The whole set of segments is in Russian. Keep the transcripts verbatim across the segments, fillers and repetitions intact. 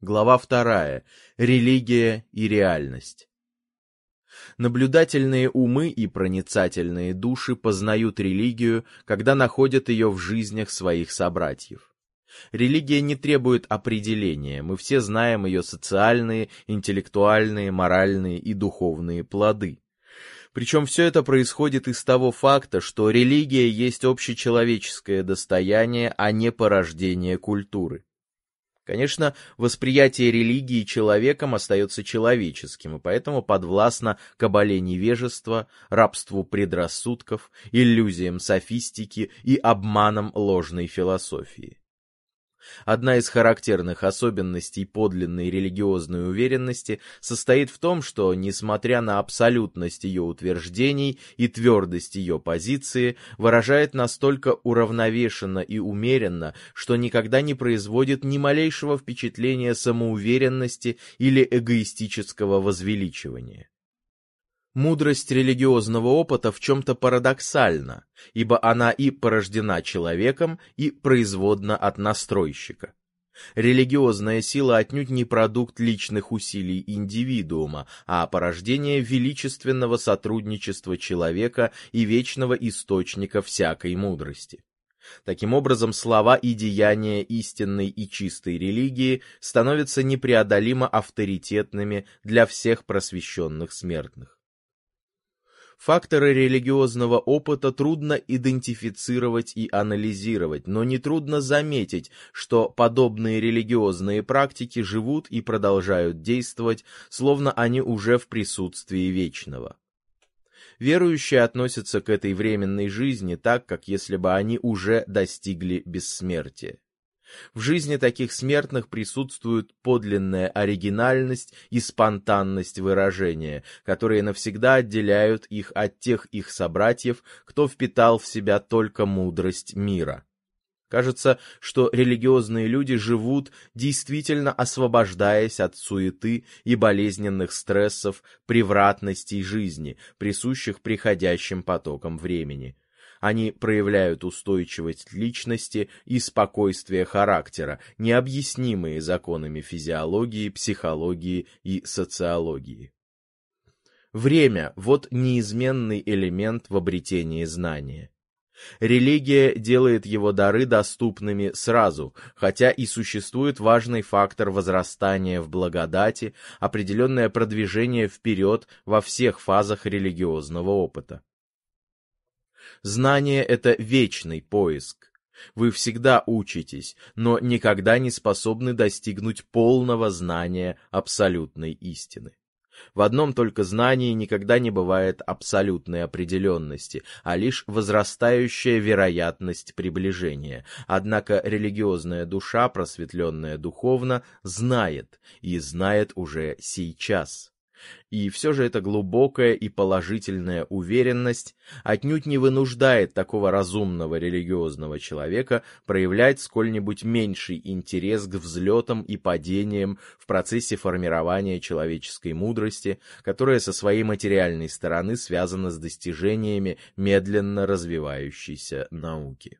Глава вторая. Религия и реальность. Наблюдательные умы и проницательные души познают религию, когда находят ее в жизнях своих собратьев. Религия не требует определения, мы все знаем ее социальные, интеллектуальные, моральные и духовные плоды. Причем все это происходит из того факта, что религия есть общечеловеческое достояние, а не порождение культуры. Конечно, восприятие религии человеком остается человеческим, и поэтому подвластно кабале невежества, рабству предрассудков, иллюзиям софистики и обманам ложной философии. Одна из характерных особенностей подлинной религиозной уверенности состоит в том, что, несмотря на абсолютность ее утверждений и твердость ее позиции, выражает настолько уравновешенно и умеренно, что никогда не производит ни малейшего впечатления самоуверенности или эгоистического возвеличивания. Мудрость религиозного опыта в чем-то парадоксальна, ибо она и порождена человеком, и производна от настройщика. Религиозная сила отнюдь не продукт личных усилий индивидуума, а порождение величественного сотрудничества человека и вечного источника всякой мудрости. Таким образом, слова и деяния истинной и чистой религии становятся непреодолимо авторитетными для всех просвещенных смертных. Факторы религиозного опыта трудно идентифицировать и анализировать, но нетрудно заметить, что подобные религиозные практики живут и продолжают действовать, словно они уже в присутствии вечного. Верующие относятся к этой временной жизни так, как если бы они уже достигли бессмертия. В жизни таких смертных присутствует подлинная оригинальность и спонтанность выражения, которые навсегда отделяют их от тех их собратьев, кто впитал в себя только мудрость мира. Кажется, что религиозные люди живут, действительно освобождаясь от суеты и болезненных стрессов, превратностей жизни, присущих приходящим потокам времени. Они проявляют устойчивость личности и спокойствие характера, необъяснимые законами физиологии, психологии и социологии. Время – вот неизменный элемент в обретении знания. Религия делает его дары доступными сразу, хотя и существует важный фактор возрастания в благодати, определенное продвижение вперед во всех фазах религиозного опыта. Знание — это вечный поиск. Вы всегда учитесь, но никогда не способны достигнуть полного знания абсолютной истины. В одном только знании никогда не бывает абсолютной определенности, а лишь возрастающая вероятность приближения. Однако религиозная душа, просветленная духовно, знает, и знает уже сейчас. И все же эта глубокая и положительная уверенность отнюдь не вынуждает такого разумного религиозного человека проявлять сколь-нибудь меньший интерес к взлетам и падениям в процессе формирования человеческой мудрости, которая со своей материальной стороны связана с достижениями медленно развивающейся науки.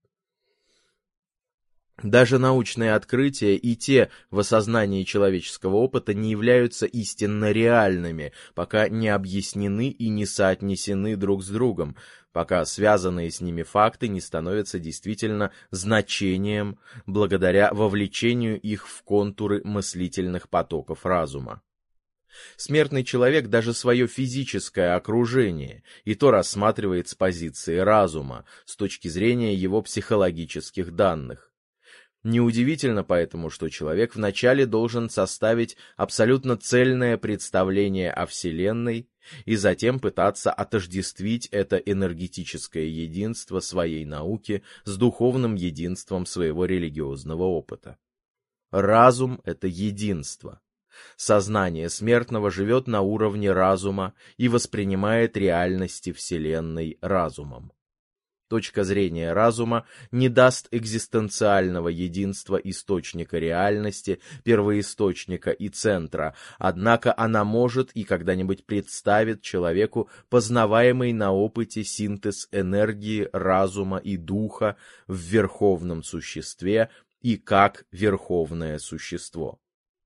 Даже научные открытия и те в осознании человеческого опыта не являются истинно реальными, пока не объяснены и не соотнесены друг с другом, пока связанные с ними факты не становятся действительно значением благодаря вовлечению их в контуры мыслительных потоков разума. Смертный человек даже свое физическое окружение и то рассматривает с позиции разума, с точки зрения его психологических данных. Неудивительно поэтому, что человек вначале должен составить абсолютно цельное представление о Вселенной и затем пытаться отождествить это энергетическое единство своей науки с духовным единством своего религиозного опыта. Разум — это единство. Сознание смертного живет на уровне разума и воспринимает реальности Вселенной разумом. Точка зрения разума не даст экзистенциального единства источника реальности, первоисточника и центра, однако она может и когда-нибудь представит человеку познаваемый на опыте синтез энергии, разума и духа в верховном существе и как верховное существо.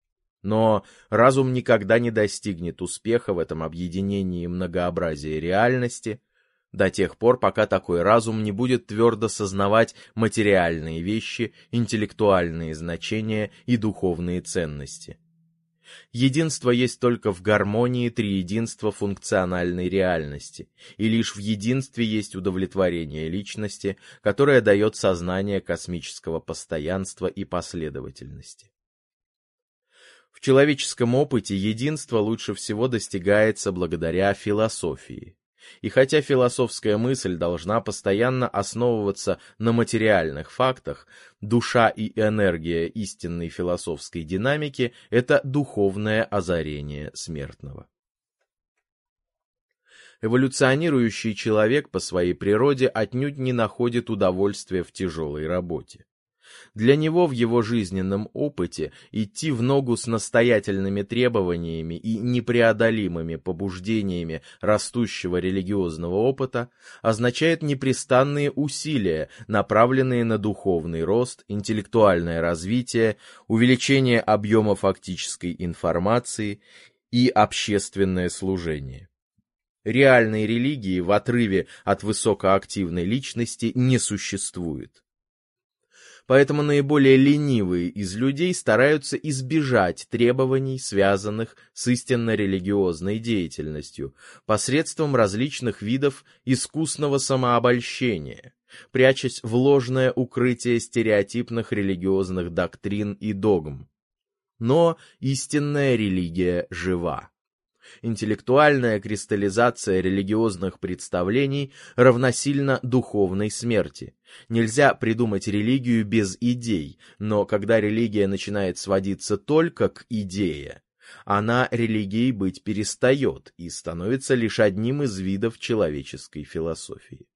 Но разум никогда не достигнет успеха в этом объединении многообразия реальности до тех пор, пока такой разум не будет твердо сознавать материальные вещи, интеллектуальные значения и духовные ценности. Единство есть только в гармонии триединства функциональной реальности, и лишь в единстве есть удовлетворение личности, которое дает сознание космического постоянства и последовательности. В человеческом опыте единство лучше всего достигается благодаря философии. И хотя философская мысль должна постоянно основываться на материальных фактах, душа и энергия истинной философской динамики – это духовное озарение смертного. Эволюционирующий человек по своей природе отнюдь не находит удовольствия в тяжелой работе. Для него в его жизненном опыте идти в ногу с настоятельными требованиями и непреодолимыми побуждениями растущего религиозного опыта означает непрестанные усилия, направленные на духовный рост, интеллектуальное развитие, увеличение объема фактической информации и общественное служение. Реальной религии в отрыве от высокоактивной личности не существует. Поэтому наиболее ленивые из людей стараются избежать требований, связанных с истинно-религиозной деятельностью, посредством различных видов искусного самообольщения, прячась в ложное укрытие стереотипных религиозных доктрин и догм. Но истинная религия жива. Интеллектуальная кристаллизация религиозных представлений равносильна духовной смерти. Нельзя придумать религию без идей, но когда религия начинает сводиться только к идее, она религией быть перестает и становится лишь одним из видов человеческой философии.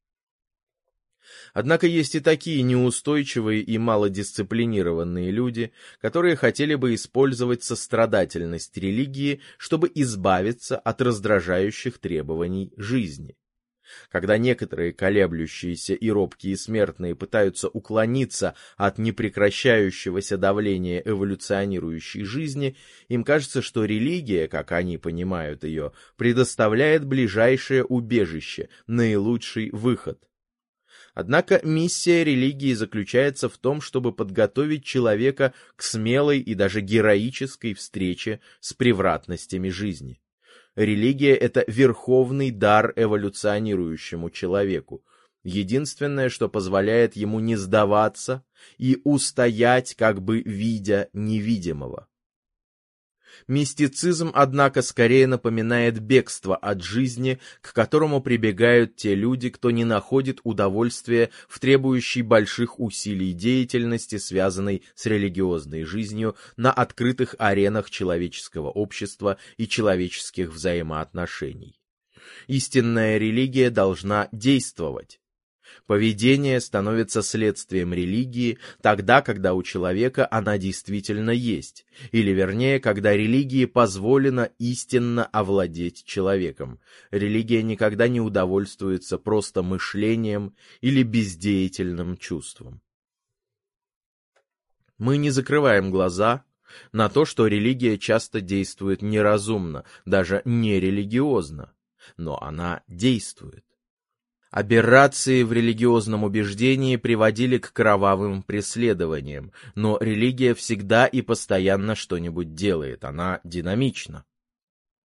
Однако есть и такие неустойчивые и малодисциплинированные люди, которые хотели бы использовать сострадательность религии, чтобы избавиться от раздражающих требований жизни. Когда некоторые колеблющиеся и робкие смертные пытаются уклониться от непрекращающегося давления эволюционирующей жизни, им кажется, что религия, как они понимают ее, предоставляет ближайшее убежище, наилучший выход. Однако миссия религии заключается в том, чтобы подготовить человека к смелой и даже героической встрече с превратностями жизни. Религия — это верховный дар эволюционирующему человеку, единственное, что позволяет ему не сдаваться и устоять, как бы видя невидимого. Мистицизм, однако, скорее напоминает бегство от жизни, к которому прибегают те люди, кто не находит удовольствия в требующей больших усилий деятельности, связанной с религиозной жизнью на открытых аренах человеческого общества и человеческих взаимоотношений. Истинная религия должна действовать. Поведение становится следствием религии тогда, когда у человека она действительно есть, или вернее, когда религии позволено истинно овладеть человеком. Религия никогда не удовольствуется просто мышлением или бездеятельным чувством. Мы не закрываем глаза на то, что религия часто действует неразумно, даже нерелигиозно, но она действует. Аберрации в религиозном убеждении приводили к кровавым преследованиям, но религия всегда и постоянно что-нибудь делает, она динамична.